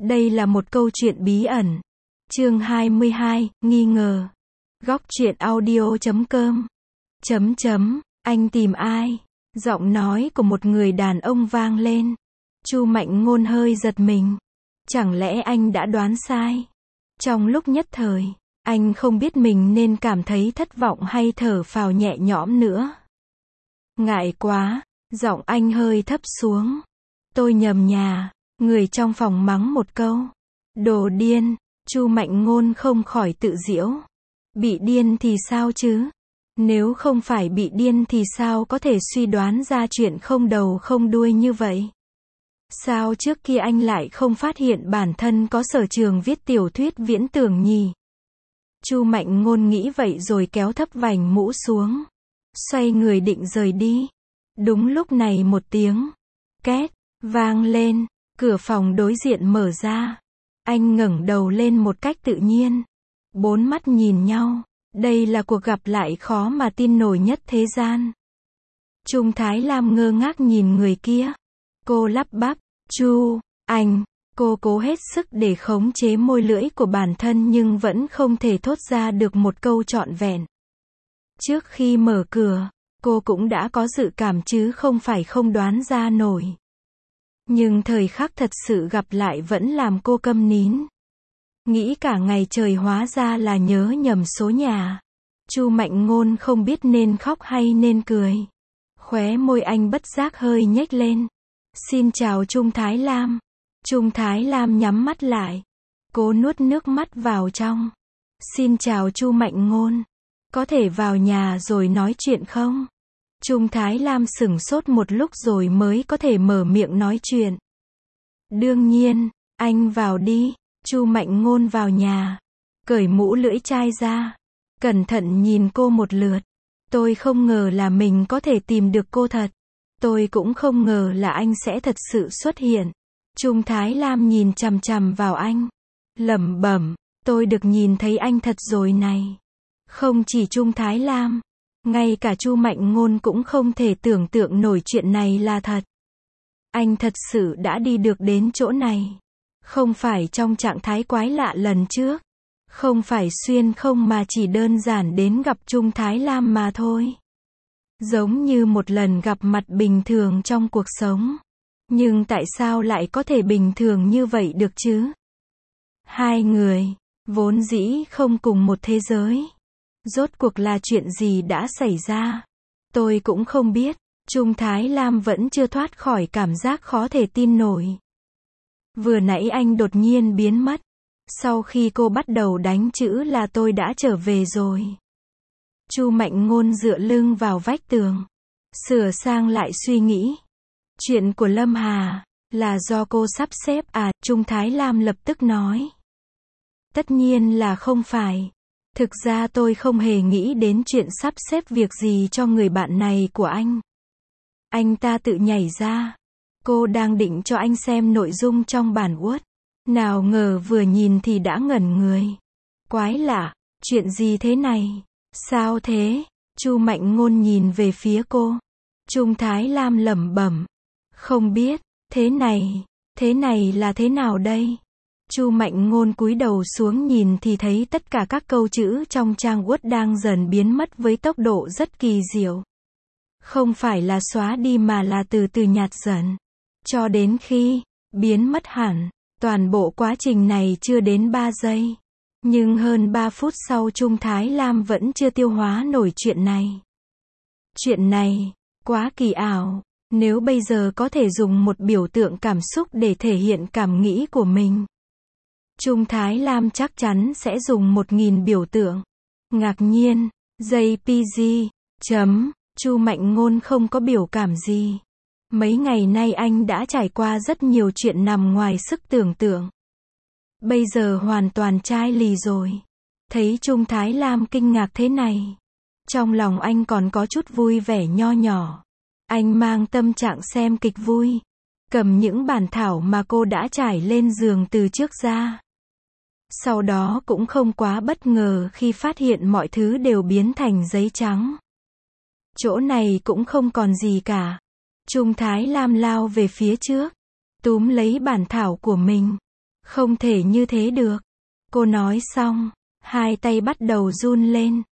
Đây là một câu chuyện bí ẩn. Chương 22, nghi ngờ. Góc truyện audio.com. Anh tìm ai? Giọng nói của một người đàn ông vang lên. Chu Mạnh Ngôn hơi giật mình. Chẳng lẽ anh đã đoán sai? Trong lúc nhất thời, anh không biết mình nên cảm thấy thất vọng hay thở phào nhẹ nhõm nữa. Ngại quá, giọng anh hơi thấp xuống. Tôi nhầm nhà. Người trong phòng mắng một câu. Đồ điên. Chu Mạnh Ngôn không khỏi tự giễu. Bị điên thì sao chứ? Nếu không phải bị điên thì sao có thể suy đoán ra chuyện không đầu không đuôi như vậy? Sao trước kia anh lại không phát hiện bản thân có sở trường viết tiểu thuyết viễn tưởng nhỉ? Chu Mạnh Ngôn nghĩ vậy rồi kéo thấp vành mũ xuống. Xoay người định rời đi. Đúng lúc này một tiếng két vang lên, cửa phòng đối diện mở ra. Anh ngẩng đầu lên một cách tự nhiên. Bốn mắt nhìn nhau. Đây là cuộc gặp lại khó mà tin nổi nhất thế gian. Trung Thái Lam ngơ ngác nhìn người kia. Cô lắp bắp, Chu, anh. Cô cố hết sức để khống chế môi lưỡi của bản thân nhưng vẫn không thể thốt ra được một câu trọn vẹn. Trước khi mở cửa, cô cũng đã có dự cảm chứ không phải không đoán ra nổi. Nhưng thời khắc thật sự gặp lại vẫn làm cô câm nín. Nghĩ cả ngày trời hóa ra là nhớ nhầm số nhà. Chu Mạnh Ngôn không biết nên khóc hay nên cười. Khóe môi anh bất giác hơi nhếch lên. Xin chào Trung Thái Lam. Trung Thái Lam nhắm mắt lại. Cố nuốt nước mắt vào trong. Xin chào Chu Mạnh Ngôn. Có thể vào nhà rồi nói chuyện không? Trung Thái Lam sửng sốt một lúc rồi mới có thể mở miệng nói chuyện. Đương nhiên, anh vào đi. Chu Mạnh Ngôn vào nhà. Cởi mũ lưỡi chai ra. Cẩn thận nhìn cô một lượt. Tôi không ngờ là mình có thể tìm được cô thật. Tôi cũng không ngờ là anh sẽ thật sự xuất hiện. Trung Thái Lam nhìn chằm chằm vào anh. Lẩm bẩm, tôi được nhìn thấy anh thật rồi này. Không chỉ Trung Thái Lam, ngay cả Chu Mạnh Ngôn cũng không thể tưởng tượng nổi chuyện này là thật. Anh thật sự đã đi được đến chỗ này. Không phải trong trạng thái quái lạ lần trước. Không phải xuyên không mà chỉ đơn giản đến gặp Trung Thái Lam mà thôi. Giống như một lần gặp mặt bình thường trong cuộc sống. Nhưng tại sao lại có thể bình thường như vậy được chứ? Hai người, vốn dĩ không cùng một thế giới. Rốt cuộc là chuyện gì đã xảy ra? Tôi cũng không biết. Trung Thái Lam vẫn chưa thoát khỏi cảm giác khó thể tin nổi. Vừa nãy anh đột nhiên biến mất. Sau khi cô bắt đầu đánh chữ là tôi đã trở về rồi. Chu Mạnh Ngôn dựa lưng vào vách tường. Sửa sang lại suy nghĩ. Chuyện của Lâm Hà, là do cô sắp xếp à? Trung Thái Lam lập tức nói. Tất nhiên là không phải. Thực ra tôi không hề nghĩ đến chuyện sắp xếp việc gì cho người bạn này của anh. Anh ta tự nhảy ra. Cô đang định cho anh xem nội dung trong bản Word. Nào ngờ vừa nhìn thì đã ngẩn người. Quái lạ, chuyện gì thế này? Sao thế? Chu Mạnh Ngôn nhìn về phía cô. Trung Thái Lam lẩm bẩm. Không biết, thế này là thế nào đây? Chu Mạnh Ngôn cúi đầu xuống nhìn thì thấy tất cả các câu chữ trong trang Word đang dần biến mất với tốc độ rất kỳ diệu. Không phải là xóa đi mà là từ từ nhạt dần. Cho đến khi biến mất hẳn. Toàn bộ quá trình này chưa đến 3 giây. Nhưng hơn 3 phút sau Trung Thái Lam vẫn chưa tiêu hóa nổi chuyện này. Chuyện này, quá kỳ ảo. Nếu bây giờ có thể dùng một biểu tượng cảm xúc để thể hiện cảm nghĩ của mình. Trung Thái Lam chắc chắn sẽ dùng 1000 biểu tượng. Ngạc nhiên, JPG, Chu Mạnh Ngôn không có biểu cảm gì. Mấy ngày nay anh đã trải qua rất nhiều chuyện nằm ngoài sức tưởng tượng. Bây giờ hoàn toàn chai lì rồi. Thấy Trung Thái Lam kinh ngạc thế này. Trong lòng anh còn có chút vui vẻ nho nhỏ. Anh mang tâm trạng xem kịch vui. Cầm những bản thảo mà cô đã trải lên giường từ trước ra. Sau đó cũng không quá bất ngờ khi phát hiện mọi thứ đều biến thành giấy trắng. Chỗ này cũng không còn gì cả. Trung Thái Lam lao về phía trước. Túm lấy bản thảo của mình. Không thể như thế được. Cô nói xong, hai tay bắt đầu run lên.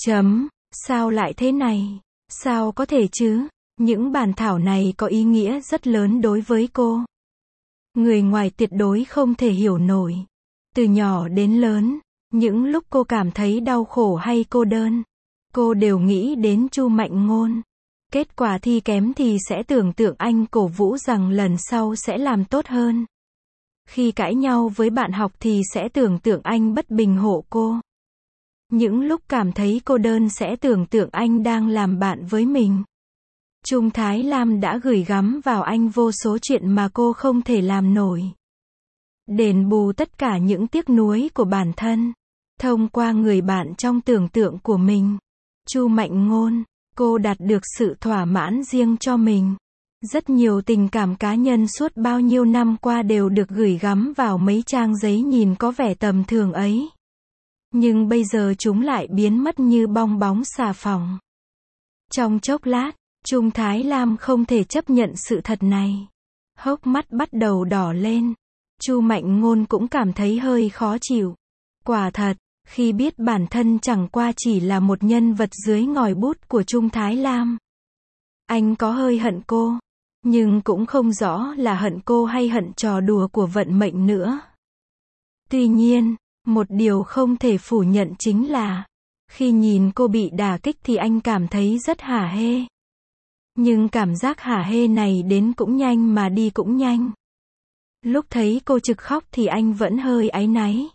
Sao lại thế này? Sao có thể chứ? Những bản thảo này có ý nghĩa rất lớn đối với cô. Người ngoài tuyệt đối không thể hiểu nổi. Từ nhỏ đến lớn, những lúc cô cảm thấy đau khổ hay cô đơn, cô đều nghĩ đến Chu Mạnh Ngôn. Kết quả thi kém thì sẽ tưởng tượng anh cổ vũ rằng lần sau sẽ làm tốt hơn. Khi cãi nhau với bạn học thì sẽ tưởng tượng anh bất bình hộ cô. Những lúc cảm thấy cô đơn sẽ tưởng tượng anh đang làm bạn với mình. Trung Thái Lam đã gửi gắm vào anh vô số chuyện mà cô không thể làm nổi. Đền bù tất cả những tiếc nuối của bản thân, thông qua người bạn trong tưởng tượng của mình. Chu Mạnh Ngôn, cô đạt được sự thỏa mãn riêng cho mình. Rất nhiều tình cảm cá nhân suốt bao nhiêu năm qua đều được gửi gắm vào mấy trang giấy nhìn có vẻ tầm thường ấy. Nhưng bây giờ chúng lại biến mất như bong bóng xà phòng. Trong chốc lát, Trung Thái Lam không thể chấp nhận sự thật này. Hốc mắt bắt đầu đỏ lên. Chu Mạnh Ngôn cũng cảm thấy hơi khó chịu. Quả thật, khi biết bản thân chẳng qua chỉ là một nhân vật dưới ngòi bút của Trung Thái Lam. Anh có hơi hận cô, nhưng cũng không rõ là hận cô hay hận trò đùa của vận mệnh nữa. Tuy nhiên, một điều không thể phủ nhận chính là, khi nhìn cô bị đả kích thì anh cảm thấy rất hả hê. Nhưng cảm giác hả hê này đến cũng nhanh mà đi cũng nhanh. Lúc thấy cô trực khóc thì anh vẫn hơi áy náy.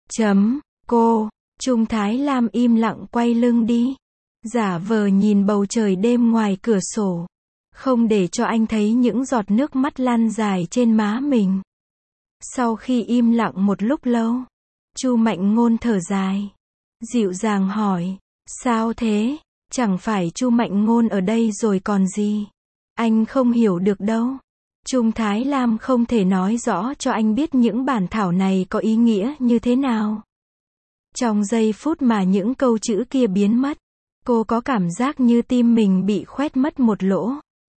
Cô, Trung Thái Lam im lặng quay lưng đi. Giả vờ nhìn bầu trời đêm ngoài cửa sổ. Không để cho anh thấy những giọt nước mắt lăn dài trên má mình. Sau khi im lặng một lúc lâu, Chu Mạnh Ngôn thở dài. Dịu dàng hỏi, sao thế? Chẳng phải Chu Mạnh Ngôn ở đây rồi còn gì? Anh không hiểu được đâu. Trung Thái Lam không thể nói rõ cho anh biết những bản thảo này có ý nghĩa như thế nào. Trong giây phút mà những câu chữ kia biến mất, cô có cảm giác như tim mình bị khoét mất một lỗ.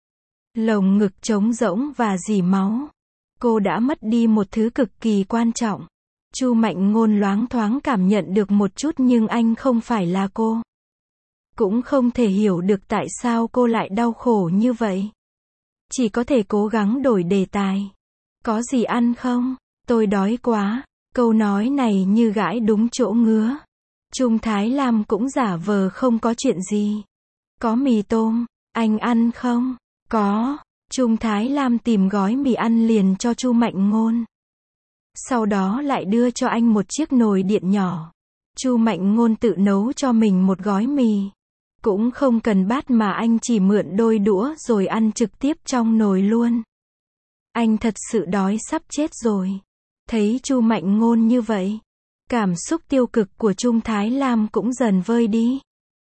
Lồng ngực trống rỗng và rỉ máu. Cô đã mất đi một thứ cực kỳ quan trọng. Chu Mạnh Ngôn loáng thoáng cảm nhận được một chút nhưng anh không phải là cô. Cũng không thể hiểu được tại sao cô lại đau khổ như vậy. Chỉ có thể cố gắng đổi đề tài. Có gì ăn không? Tôi đói quá. Câu nói này như gãi đúng chỗ ngứa. Trung Thái Lam cũng giả vờ không có chuyện gì. Có mì tôm, anh ăn không? Có. Trung Thái Lam tìm gói mì ăn liền cho Chu Mạnh Ngôn. Sau đó lại đưa cho anh một chiếc nồi điện nhỏ. Chu Mạnh Ngôn tự nấu cho mình một gói mì. Cũng không cần bát mà anh chỉ mượn đôi đũa rồi ăn trực tiếp trong nồi luôn. Anh thật sự đói sắp chết rồi. Thấy Chu Mạnh Ngôn như vậy, cảm xúc tiêu cực của Trung Thái Lam cũng dần vơi đi.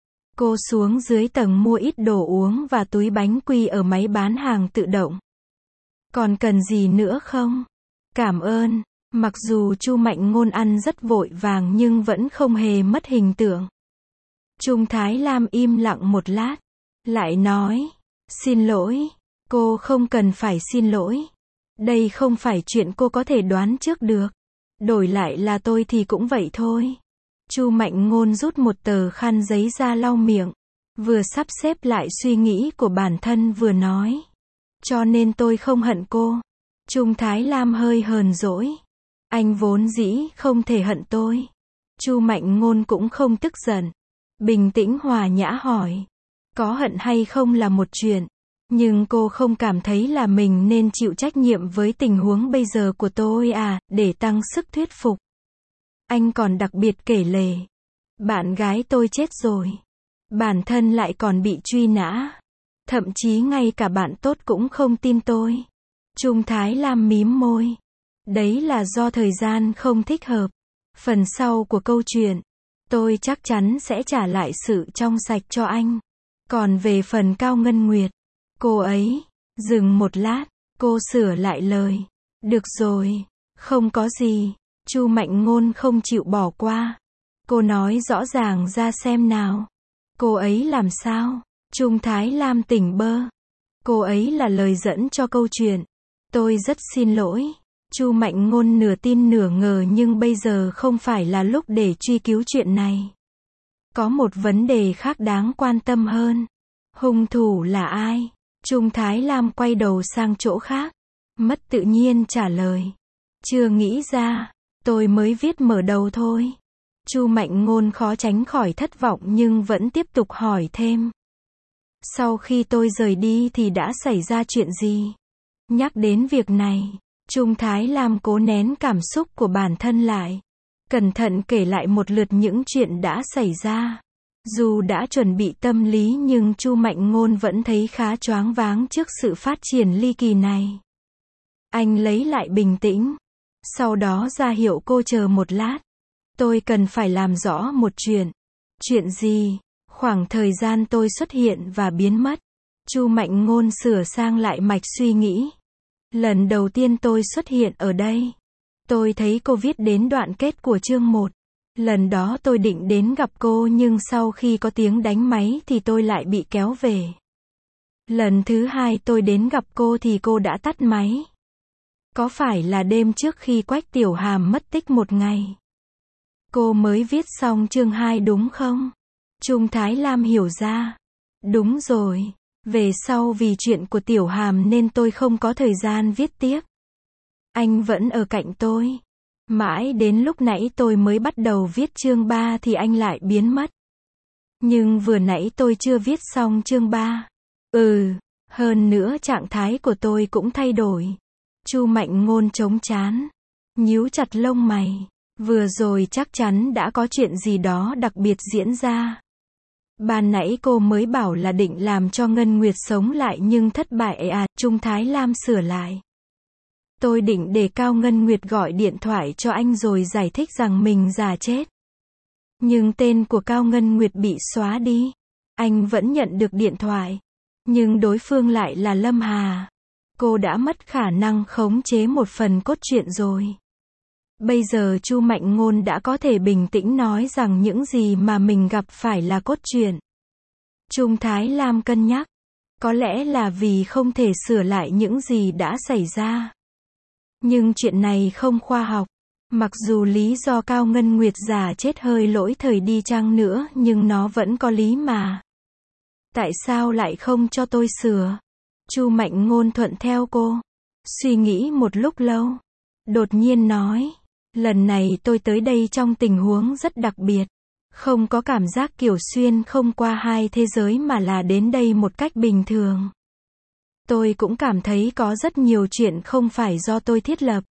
Cô xuống dưới tầng mua ít đồ uống và túi bánh quy ở máy bán hàng tự động. Còn cần gì nữa không? Cảm ơn. Mặc dù Chu Mạnh Ngôn ăn rất vội vàng nhưng vẫn không hề mất hình tượng. Trung Thái Lam im lặng một lát, lại nói, xin lỗi, cô không cần phải xin lỗi. Đây không phải chuyện cô có thể đoán trước được. Đổi lại là tôi thì cũng vậy thôi. Chu Mạnh Ngôn rút một tờ khăn giấy ra lau miệng, vừa sắp xếp lại suy nghĩ của bản thân vừa nói. Cho nên tôi không hận cô. Trung Thái Lam hơi hờn dỗi. Anh vốn dĩ không thể hận tôi. Chu Mạnh Ngôn cũng không tức giận. Bình tĩnh hòa nhã hỏi. Có hận hay không là một chuyện. Nhưng cô không cảm thấy là mình nên chịu trách nhiệm với tình huống bây giờ của tôi à, để tăng sức thuyết phục. Anh còn đặc biệt kể lể. Bạn gái tôi chết rồi. Bản thân lại còn bị truy nã. Thậm chí ngay cả bạn tốt cũng không tin tôi. Trung Thái Lam mím môi. Đấy là do thời gian không thích hợp. Phần sau của câu chuyện, tôi chắc chắn sẽ trả lại sự trong sạch cho anh. Còn về phần Cao Ngân Nguyệt, cô ấy, dừng một lát, cô sửa lại lời. Được rồi, không có gì. Chu Mạnh Ngôn không chịu bỏ qua. Cô nói rõ ràng ra xem nào. Cô ấy làm sao? Trung Thái Lam tỉnh bơ. Cô ấy là lời dẫn cho câu chuyện. Tôi rất xin lỗi. Chu Mạnh Ngôn nửa tin nửa ngờ nhưng bây giờ không phải là lúc để truy cứu chuyện này. Có một vấn đề khác đáng quan tâm hơn. Hung thủ là ai? Trung Thái Lam quay đầu sang chỗ khác. Mất tự nhiên trả lời. Chưa nghĩ ra, tôi mới viết mở đầu thôi. Chu Mạnh Ngôn khó tránh khỏi thất vọng nhưng vẫn tiếp tục hỏi thêm. Sau khi tôi rời đi thì đã xảy ra chuyện gì? Nhắc đến việc này, Trung Thái Lam cố nén cảm xúc của bản thân lại. Cẩn thận kể lại một lượt những chuyện đã xảy ra. Dù đã chuẩn bị tâm lý nhưng Chu Mạnh Ngôn vẫn thấy khá choáng váng trước sự phát triển ly kỳ này. Anh lấy lại bình tĩnh. Sau đó ra hiệu cô chờ một lát. Tôi cần phải làm rõ một chuyện. Chuyện gì? Khoảng thời gian tôi xuất hiện và biến mất. Chu Mạnh Ngôn sửa sang lại mạch suy nghĩ. Lần đầu tiên tôi xuất hiện ở đây, tôi thấy cô viết đến đoạn kết của chương 1. Lần đó tôi định đến gặp cô nhưng sau khi có tiếng đánh máy thì tôi lại bị kéo về. Lần thứ hai tôi đến gặp cô thì cô đã tắt máy. Có phải là đêm trước khi Quách Tiểu Hàm mất tích một ngày, cô mới viết xong chương 2 đúng không? Trung Thái Lam hiểu ra. Đúng rồi. Về sau vì chuyện của Tiểu Hàm nên tôi không có thời gian viết tiếp. Anh vẫn ở cạnh tôi. Mãi đến lúc nãy tôi mới bắt đầu viết chương 3 thì anh lại biến mất. Nhưng vừa nãy tôi chưa viết xong chương 3. Hơn nữa trạng thái của tôi cũng thay đổi. Chu Mạnh Ngôn chống trán, nhíu chặt lông mày. Vừa rồi chắc chắn đã có chuyện gì đó đặc biệt diễn ra. Ban nãy cô mới bảo là định làm cho Ngân Nguyệt sống lại nhưng thất bại à, Trung Thái Lam sửa lại. Tôi định để Cao Ngân Nguyệt gọi điện thoại cho anh rồi giải thích rằng mình già chết. Nhưng tên của Cao Ngân Nguyệt bị xóa đi. Anh vẫn nhận được điện thoại. Nhưng đối phương lại là Lâm Hà. Cô đã mất khả năng khống chế một phần cốt truyện rồi. Bây giờ Chu Mạnh Ngôn đã có thể bình tĩnh nói rằng những gì mà mình gặp phải là cốt truyện. Trung Thái Lam cân nhắc. Có lẽ là vì không thể sửa lại những gì đã xảy ra. Nhưng chuyện này không khoa học. Mặc dù lý do Cao Ngân Nguyệt già chết hơi lỗi thời đi chăng nữa nhưng nó vẫn có lý mà. Tại sao lại không cho tôi sửa? Chu Mạnh Ngôn thuận theo cô. Suy nghĩ một lúc lâu. Đột nhiên nói. Lần này tôi tới đây trong tình huống rất đặc biệt. Không có cảm giác kiểu xuyên không qua hai thế giới mà là đến đây một cách bình thường. Tôi cũng cảm thấy có rất nhiều chuyện không phải do tôi thiết lập.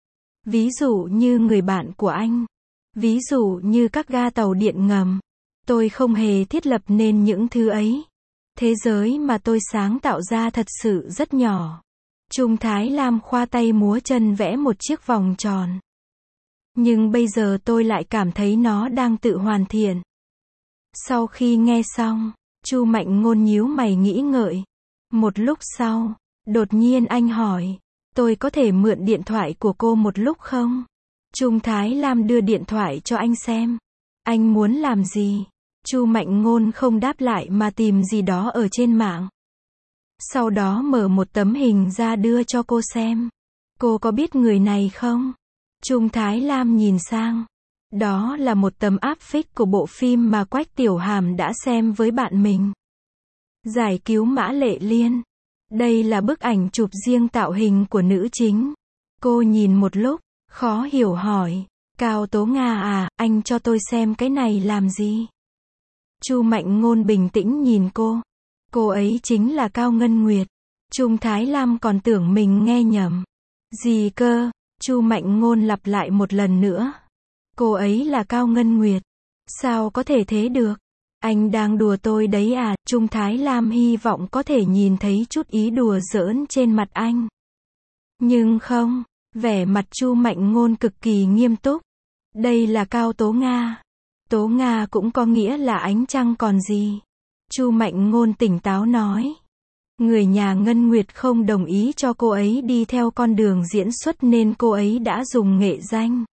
Ví dụ như người bạn của anh. Ví dụ như các ga tàu điện ngầm. Tôi không hề thiết lập nên những thứ ấy. Thế giới mà tôi sáng tạo ra thật sự rất nhỏ. Trung Thái Lam khoa tay múa chân vẽ một chiếc vòng tròn. Nhưng bây giờ tôi lại cảm thấy nó đang tự hoàn thiện. Sau khi nghe xong, Chu Mạnh Ngôn nhíu mày nghĩ ngợi. Một lúc sau, đột nhiên anh hỏi, tôi có thể mượn điện thoại của cô một lúc không? Trung Thái Lam đưa điện thoại cho anh xem. Anh muốn làm gì? Chu Mạnh Ngôn không đáp lại mà tìm gì đó ở trên mạng. Sau đó mở một tấm hình ra đưa cho cô xem. Cô có biết người này không? Trung Thái Lam nhìn sang. Đó là một tấm áp phích của bộ phim mà Quách Tiểu Hàm đã xem với bạn mình. Giải cứu Mã Lệ Liên. Đây là bức ảnh chụp riêng tạo hình của nữ chính. Cô nhìn một lúc, khó hiểu hỏi. Cao Tố Nga à, anh cho tôi xem cái này làm gì? Chu Mạnh Ngôn bình tĩnh nhìn cô. Cô ấy chính là Cao Ngân Nguyệt. Trung Thái Lam còn tưởng mình nghe nhầm. Gì cơ? Chu Mạnh Ngôn lặp lại một lần nữa. Cô ấy là Cao Ngân Nguyệt. Sao có thể thế được? Anh đang đùa tôi đấy à? Trung Thái Lam hy vọng có thể nhìn thấy chút ý đùa giỡn trên mặt anh. Nhưng không, vẻ mặt Chu Mạnh Ngôn cực kỳ nghiêm túc. Đây là Cao Tố Nga. Tố Nga cũng có nghĩa là ánh trăng còn gì. Chu Mạnh Ngôn tỉnh táo nói. Người nhà Ngân Nguyệt không đồng ý cho cô ấy đi theo con đường diễn xuất nên cô ấy đã dùng nghệ danh.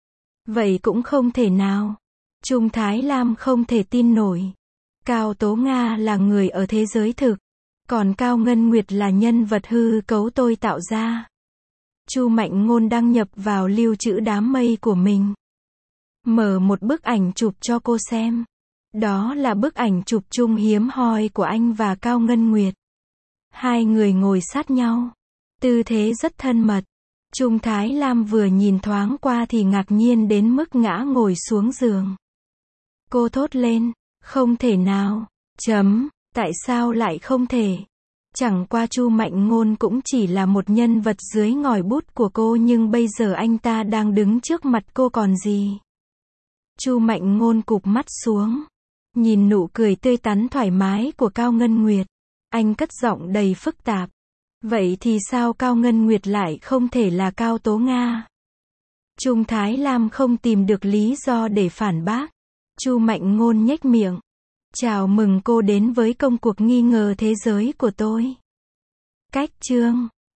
Vậy cũng không thể nào. Trung Thái Lam không thể tin nổi. Cao Tố Nga là người ở thế giới thực. Còn Cao Ngân Nguyệt là nhân vật hư cấu tôi tạo ra. Chu Mạnh Ngôn đăng nhập vào lưu trữ đám mây của mình. Mở một bức ảnh chụp cho cô xem. Đó là bức ảnh chụp chung hiếm hoi của anh và Cao Ngân Nguyệt. Hai người ngồi sát nhau. Tư thế rất thân mật. Trung Thái Lam vừa nhìn thoáng qua thì ngạc nhiên đến mức ngã ngồi xuống giường. Cô thốt lên, không thể nào. Tại sao lại không thể? Chẳng qua Chu Mạnh Ngôn cũng chỉ là một nhân vật dưới ngòi bút của cô, nhưng bây giờ anh ta đang đứng trước mặt cô còn gì. Chu Mạnh Ngôn cụp mắt xuống, nhìn nụ cười tươi tắn thoải mái của Cao Ngân Nguyệt. Anh cất giọng đầy phức tạp. Vậy thì sao Cao Ngân Nguyệt lại không thể là Cao Tố Nga? Trung Thái Lam không tìm được lý do để phản bác. Chu Mạnh Ngôn nhếch miệng. Chào mừng cô đến với công cuộc nghi ngờ thế giới của tôi. Cách chương